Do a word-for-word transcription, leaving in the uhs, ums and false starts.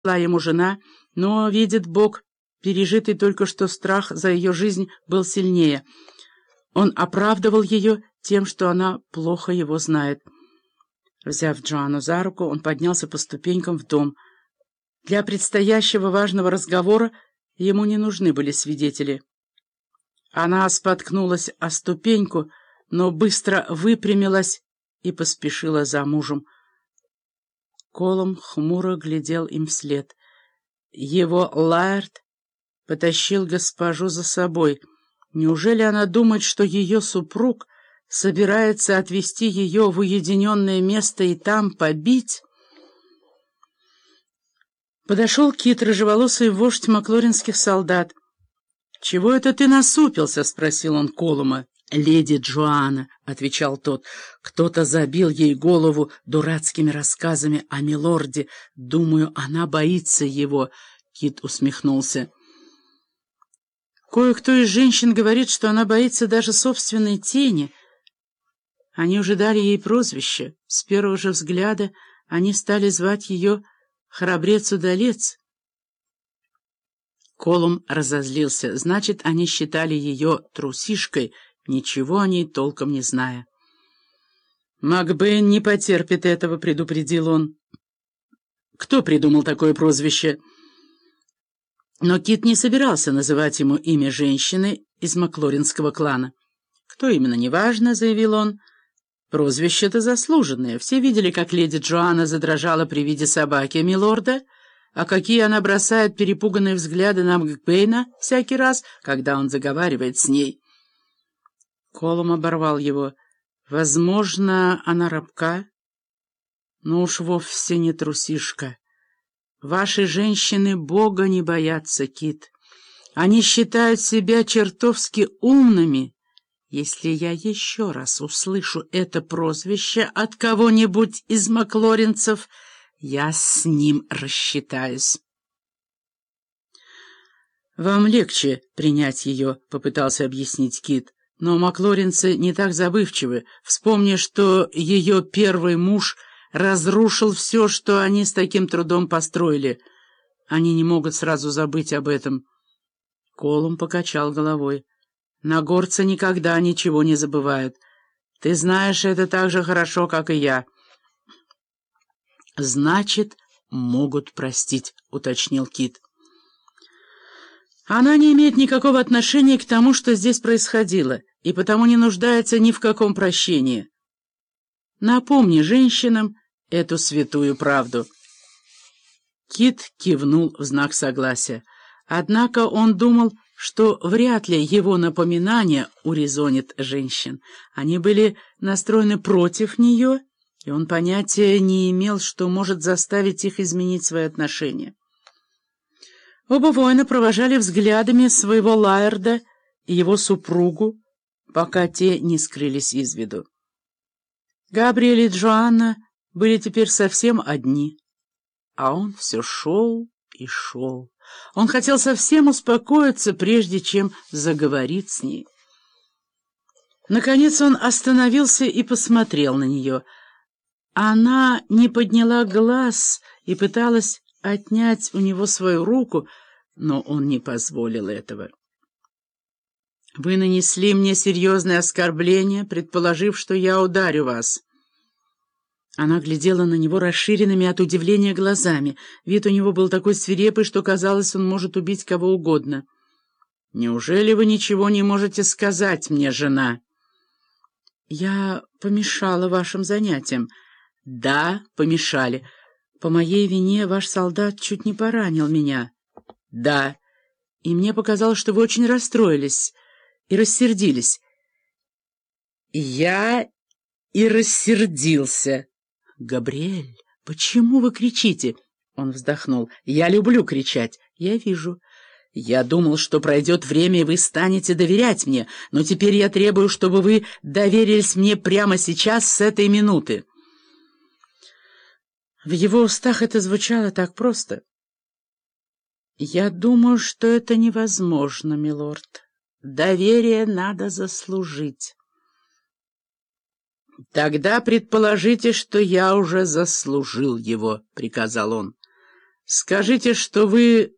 ему жена, но, видит Бог, пережитый только что страх за ее жизнь был сильнее. Он оправдывал ее тем, что она плохо его знает. Взяв Джоанну за руку, он поднялся по ступенькам в дом. Для предстоящего важного разговора ему не нужны были свидетели. Она споткнулась о ступеньку, но быстро выпрямилась и поспешила за мужем. Колум хмуро глядел им вслед. Его Лаэрт потащил госпожу за собой. Неужели она думает, что ее супруг собирается отвезти ее в уединенное место и там побить? Подошел Кит, рыжеволосый вождь маклоринских солдат. — Чего это ты насупился? — спросил он Колума. — Леди Джоанна, — отвечал тот, — кто-то забил ей голову дурацкими рассказами о милорде. Думаю, она боится его. Кит усмехнулся. Кое-кто из женщин говорит, что она боится даже собственной тени. Они уже дали ей прозвище. С первого же взгляда они стали звать ее «Храбрец-удалец». Колум разозлился. Значит, они считали ее трусишкой, ничего о ней толком не зная. «Макбейн не потерпит этого», — предупредил он. «Кто придумал такое прозвище?» Но Кит не собирался называть ему имя женщины из маклоринского клана. «Кто именно, неважно», — заявил он. «Прозвище-то заслуженное. Все видели, как леди Джоанна задрожала при виде собаки милорда, а какие она бросает перепуганные взгляды на Макбейна всякий раз, когда он заговаривает с ней». Колум оборвал его. «Возможно, она рабка, но уж вовсе не трусишка. Ваши женщины Бога не боятся, Кит. Они считают себя чертовски умными. Если я еще раз услышу это прозвище от кого-нибудь из маклоринцев, я с ним рассчитаюсь». «Вам легче принять ее», — попытался объяснить Кит. «Но маклоринцы не так забывчивы. Вспомни, что ее первый муж разрушил все, что они с таким трудом построили. Они не могут сразу забыть об этом». Колум покачал головой. «Нагорцы никогда ничего не забывают. Ты знаешь это так же хорошо, как и я». «Значит, могут простить», — уточнил Кит. «Она не имеет никакого отношения к тому, что здесь происходило, и потому не нуждается ни в каком прощении. Напомни женщинам эту святую правду». Кит кивнул в знак согласия. Однако он думал, что вряд ли его напоминание урезонит женщин. Они были настроены против нее, и он понятия не имел, что может заставить их изменить свои отношения. Оба воина провожали взглядами своего Лаэрда и его супругу, пока те не скрылись из виду. Габриэль и Джоанна были теперь совсем одни, а он все шел и шел. Он хотел совсем успокоиться, прежде чем заговорить с ней. Наконец он остановился и посмотрел на нее. Она не подняла глаз и пыталась отнять у него свою руку, но он не позволил этого. «Вы нанесли мне серьезное оскорбление, предположив, что я ударю вас». Она глядела на него расширенными от удивления глазами. Вид у него был такой свирепый, что казалось, он может убить кого угодно. «Неужели вы ничего не можете сказать мне, жена?» «Я помешала вашим занятиям». «Да, помешали. По моей вине ваш солдат чуть не поранил меня». «Да. И мне показалось, что вы очень расстроились и рассердились». «Я и рассердился». «Габриэль, почему вы кричите?» Он вздохнул. «Я люблю кричать. Я вижу. Я думал, что пройдет время, и вы станете доверять мне, но теперь я требую, чтобы вы доверились мне прямо сейчас, с этой минуты». В его устах это звучало так просто. «Я думаю, что это невозможно, милорд. Доверие надо заслужить». «Тогда предположите, что я уже заслужил его», — приказал он. «Скажите, что вы